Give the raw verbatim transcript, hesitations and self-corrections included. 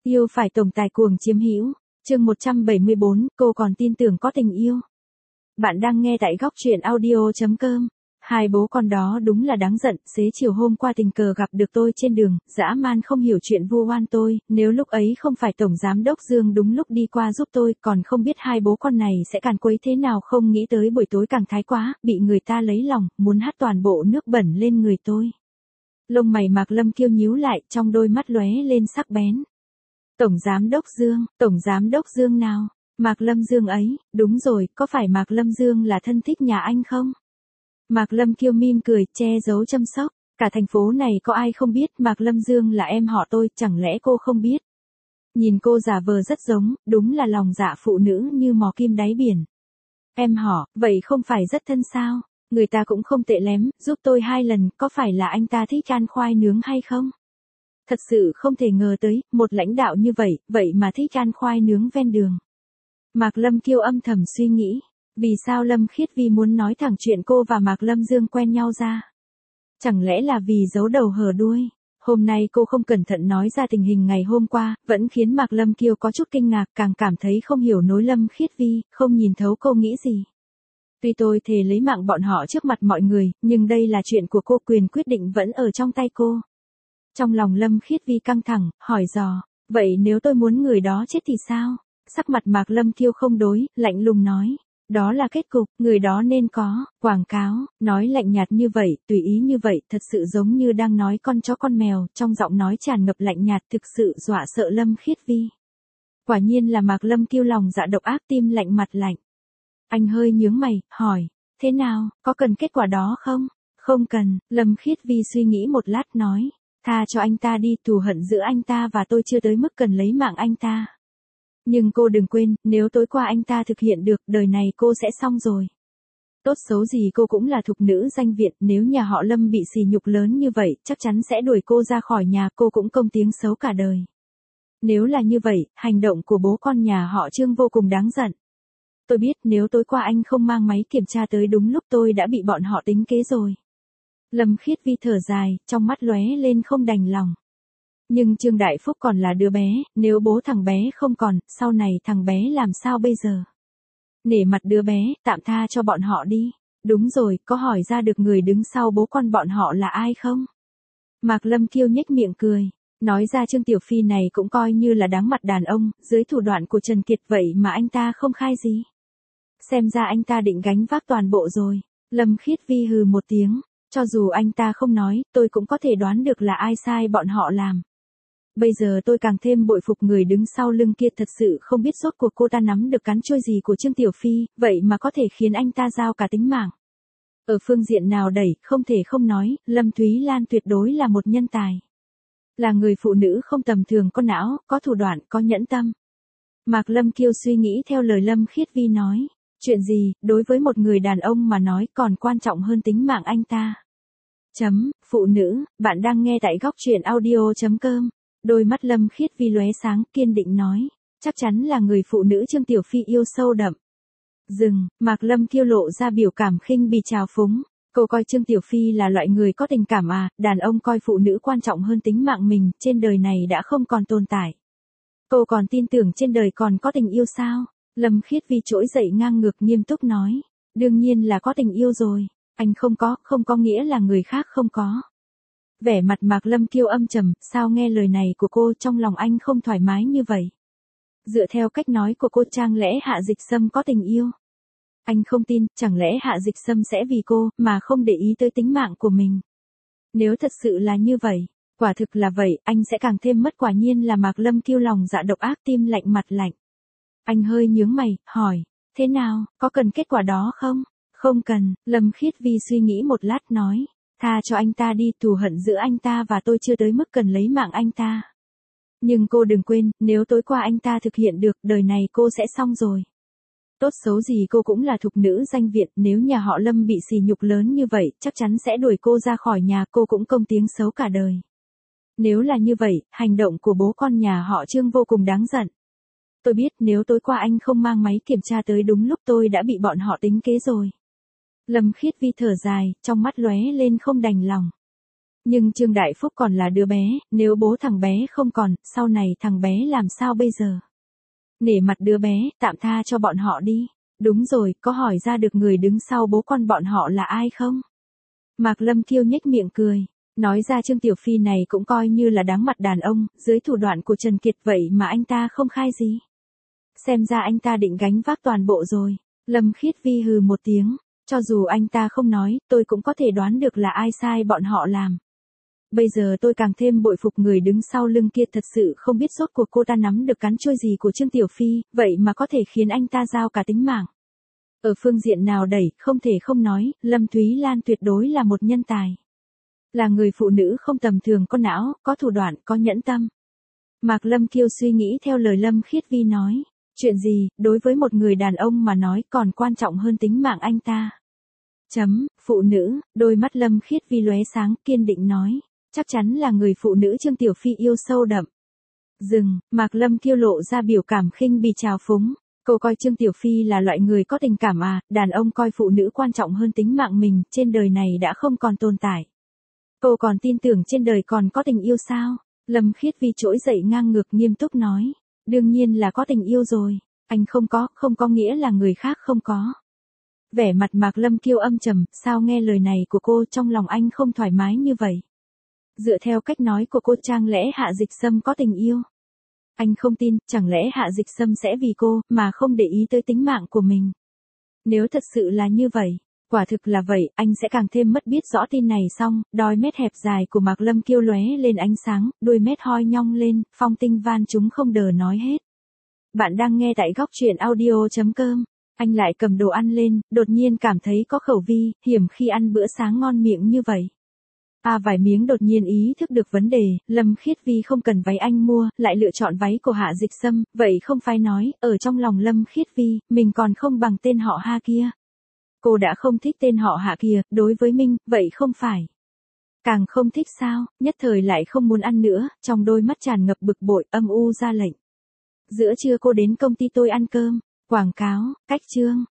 Yêu phải tổng tài cuồng chiếm hữu. Chương một trăm bảy mươi bốn, cô còn tin tưởng có tình yêu. Bạn đang nghe tại góc truyện audio chấm com. Hai bố con đó đúng là đáng giận, xế chiều hôm qua tình cờ gặp được tôi trên đường, dã man không hiểu chuyện vu oan tôi, nếu lúc ấy không phải Tổng Giám Đốc Dương đúng lúc đi qua giúp tôi, còn không biết hai bố con này sẽ càn quấy thế nào, không nghĩ tới buổi tối càng thái quá, bị người ta lấy lòng, muốn hắt toàn bộ nước bẩn lên người tôi. Lông mày Mạc Lâm Kiêu nhíu lại, trong đôi mắt lóe lên sắc bén. Tổng Giám Đốc Dương, Tổng Giám Đốc Dương nào? Mạc Lâm Dương ấy, đúng rồi, có phải Mạc Lâm Dương là thân thích nhà anh không? Mạc Lâm Kiêu mỉm cười, che giấu châm sóc. Cả thành phố này có ai không biết Mạc Lâm Dương là em họ tôi, chẳng lẽ cô không biết? Nhìn cô giả vờ rất giống, đúng là lòng dạ phụ nữ như mò kim đáy biển. Em họ, vậy không phải rất thân sao? Người ta cũng không tệ lắm, giúp tôi hai lần, có phải là anh ta thích ăn khoai nướng hay không? Thật sự không thể ngờ tới, một lãnh đạo như vậy, vậy mà thích ăn khoai nướng ven đường. Mạc Lâm Kiêu âm thầm suy nghĩ, vì sao Lâm Khiết Vi muốn nói thẳng chuyện cô và Mạc Lâm Dương quen nhau ra? Chẳng lẽ là vì giấu đầu hở đuôi? Hôm nay cô không cẩn thận nói ra tình hình ngày hôm qua, vẫn khiến Mạc Lâm Kiêu có chút kinh ngạc, càng cảm thấy không hiểu nối Lâm Khiết Vi, không nhìn thấu cô nghĩ gì. Tuy tôi thề lấy mạng bọn họ trước mặt mọi người, nhưng đây là chuyện của cô, quyền quyết định vẫn ở trong tay cô. Trong lòng Lâm Khiết Vi căng thẳng, hỏi dò, vậy nếu tôi muốn người đó chết thì sao? Sắc mặt Mạc Lâm Kiêu không đối, lạnh lùng nói, đó là kết cục, người đó nên có, quảng cáo, nói lạnh nhạt như vậy, tùy ý như vậy, thật sự giống như đang nói con chó con mèo, trong giọng nói tràn ngập lạnh nhạt, thực sự dọa sợ Lâm Khiết Vi. Quả nhiên là Mạc Lâm Kiêu lòng dạ độc ác, tim lạnh mặt lạnh. Anh hơi nhướng mày, hỏi, thế nào, có cần kết quả đó không? Không cần, Lâm Khiết Vi suy nghĩ một lát nói, tha cho anh ta đi, thù hận giữa anh ta và tôi chưa tới mức cần lấy mạng anh ta. Nhưng cô đừng quên, nếu tối qua anh ta thực hiện được, đời này cô sẽ xong rồi. Tốt xấu gì cô cũng là thục nữ danh viện, nếu nhà họ Lâm bị sỉ nhục lớn như vậy, chắc chắn sẽ đuổi cô ra khỏi nhà, cô cũng công tiếng xấu cả đời. Nếu là như vậy, hành động của bố con nhà họ Trương vô cùng đáng giận. Tôi biết nếu tối qua anh không mang máy kiểm tra tới đúng lúc tôi đã bị bọn họ tính kế rồi. Lâm Khiết Vi thở dài, trong mắt lóe lên không đành lòng. Nhưng Trương Đại Phúc còn là đứa bé, nếu bố thằng bé không còn, sau này thằng bé làm sao bây giờ? Nể mặt đứa bé, tạm tha cho bọn họ đi. Đúng rồi, có hỏi ra được người đứng sau bố con bọn họ là ai không? Mạc Lâm Kiêu nhếch miệng cười. Nói ra Trương Tiểu Phi này cũng coi như là đáng mặt đàn ông, dưới thủ đoạn của Trần Kiệt vậy mà anh ta không khai gì. Xem ra anh ta định gánh vác toàn bộ rồi. Lâm Khiết Vi hừ một tiếng, cho dù anh ta không nói, tôi cũng có thể đoán được là ai sai bọn họ làm. Bây giờ tôi càng thêm bội phục người đứng sau lưng kia, thật sự không biết rốt cuộc cô ta nắm được cán trôi gì của Trương Tiểu Phi, vậy mà có thể khiến anh ta giao cả tính mạng. Ở phương diện nào đẩy, không thể không nói, Lâm Thúy Lan tuyệt đối là một nhân tài. Là người phụ nữ không tầm thường, có não, có thủ đoạn, có nhẫn tâm. Mạc Lâm Kiêu suy nghĩ theo lời Lâm Khiết Vi nói, chuyện gì, đối với một người đàn ông mà nói còn quan trọng hơn tính mạng anh ta. Chấm, phụ nữ, bạn đang nghe tại góc truyện audio chấm com. Đôi mắt Lâm Khiết Vi lóe sáng, kiên định nói, chắc chắn là người phụ nữ Trương Tiểu Phi yêu sâu đậm. Dừng, Mạc Lâm Kiêu lộ ra biểu cảm khinh bỉ trào phúng. Cô coi Trương Tiểu Phi là loại người có tình cảm à, đàn ông coi phụ nữ quan trọng hơn tính mạng mình, trên đời này đã không còn tồn tại. Cô còn tin tưởng trên đời còn có tình yêu sao? Lâm Khiết Vi trỗi dậy ngang ngược nghiêm túc nói, đương nhiên là có tình yêu rồi, anh không có, không có nghĩa là người khác không có. Vẻ mặt Mạc Lâm Kiêu âm trầm, sao nghe lời này của cô trong lòng anh không thoải mái như vậy? Dựa theo cách nói của cô, chẳng lẽ Hạ Dịch Sâm có tình yêu? Anh không tin, chẳng lẽ Hạ Dịch Sâm sẽ vì cô mà không để ý tới tính mạng của mình? Nếu thật sự là như vậy, quả thực là vậy, anh sẽ càng thêm mất. Quả nhiên là Mạc Lâm Kiêu lòng dạ độc ác, tim lạnh mặt lạnh. Anh hơi nhướng mày, hỏi, thế nào, có cần kết quả đó không? Không cần, Lâm Khiết Vi suy nghĩ một lát nói, tha cho anh ta đi, thù hận giữa anh ta và tôi chưa tới mức cần lấy mạng anh ta. Nhưng cô đừng quên, nếu tối qua anh ta thực hiện được, đời này cô sẽ xong rồi. Tốt xấu gì cô cũng là thục nữ danh viện, nếu nhà họ Lâm bị sỉ nhục lớn như vậy, chắc chắn sẽ đuổi cô ra khỏi nhà, cô cũng công tiếng xấu cả đời. Nếu là như vậy, hành động của bố con nhà họ Trương vô cùng đáng giận. Tôi biết nếu tối qua anh không mang máy kiểm tra tới đúng lúc, tôi đã bị bọn họ tính kế rồi. Lâm Khiết Vi thở dài, trong mắt lóe lên không đành lòng. Nhưng Trương Đại Phúc còn là đứa bé, nếu bố thằng bé không còn, sau này thằng bé làm sao bây giờ? Nể mặt đứa bé, tạm tha cho bọn họ đi. Đúng rồi, có hỏi ra được người đứng sau bố con bọn họ là ai không? Mạc Lâm Kiêu nhếch miệng cười. Nói ra Trương Tiểu Phi này cũng coi như là đáng mặt đàn ông, dưới thủ đoạn của Trần Kiệt vậy mà anh ta không khai gì. Xem ra anh ta định gánh vác toàn bộ rồi. Lâm Khiết Vi hừ một tiếng, cho dù anh ta không nói, tôi cũng có thể đoán được là ai sai bọn họ làm. Bây giờ tôi càng thêm bội phục người đứng sau lưng kia, thật sự không biết rốt cuộc cô ta nắm được cán trôi gì của Trương Tiểu Phi, vậy mà có thể khiến anh ta giao cả tính mạng. Ở phương diện nào đẩy, không thể không nói, Lâm Thúy Lan tuyệt đối là một nhân tài. Là người phụ nữ không tầm thường, có não, có thủ đoạn, có nhẫn tâm. Mạc Lâm Kiêu suy nghĩ theo lời Lâm Khiết Vi nói. Chuyện gì, đối với một người đàn ông mà nói còn quan trọng hơn tính mạng anh ta. Chấm, phụ nữ, đôi mắt Lâm Khiết Vi lóe sáng, kiên định nói. Chắc chắn là người phụ nữ Trương Tiểu Phi yêu sâu đậm. Dừng, Mạc Lâm Kiêu lộ ra biểu cảm khinh bỉ trào phúng. Cô coi Trương Tiểu Phi là loại người có tình cảm à, đàn ông coi phụ nữ quan trọng hơn tính mạng mình, trên đời này đã không còn tồn tại. Cô còn tin tưởng trên đời còn có tình yêu sao? Lâm Khiết Vi trỗi dậy ngang ngược nghiêm túc nói. Đương nhiên là có tình yêu rồi. Anh không có, không có nghĩa là người khác không có. Vẻ mặt Mạc Lâm Kiêu âm trầm, sao nghe lời này của cô trong lòng anh không thoải mái như vậy? Dựa theo cách nói của cô, chẳng lẽ Hạ Dịch Sâm có tình yêu? Anh không tin, chẳng lẽ Hạ Dịch Sâm sẽ vì cô mà không để ý tới tính mạng của mình? Nếu thật sự là như vậy, quả thực là vậy, anh sẽ càng thêm mất biết rõ tin này. Xong, đôi mét hẹp dài của Mạc Lâm Kiêu lóe lên ánh sáng, đôi mét hoi nhong lên, phong tinh van chúng không đờ nói hết. Bạn đang nghe tại góc truyện audio chấm com. Anh lại cầm đồ ăn lên, đột nhiên cảm thấy có khẩu vi, hiểm khi ăn bữa sáng ngon miệng như vậy. À vài miếng đột nhiên ý thức được vấn đề, Lâm Khiết Vi không cần váy anh mua, lại lựa chọn váy của Hạ Dịch Sâm, vậy không phải nói, ở trong lòng Lâm Khiết Vi, mình còn không bằng tên họ Hạ kia. Cô đã không thích tên họ Hạ kia, đối với Minh, vậy không phải. Càng không thích sao, nhất thời lại không muốn ăn nữa, trong đôi mắt tràn ngập bực bội, âm u ra lệnh. Giữa trưa cô đến công ty tôi ăn cơm, quảng cáo, cách chương.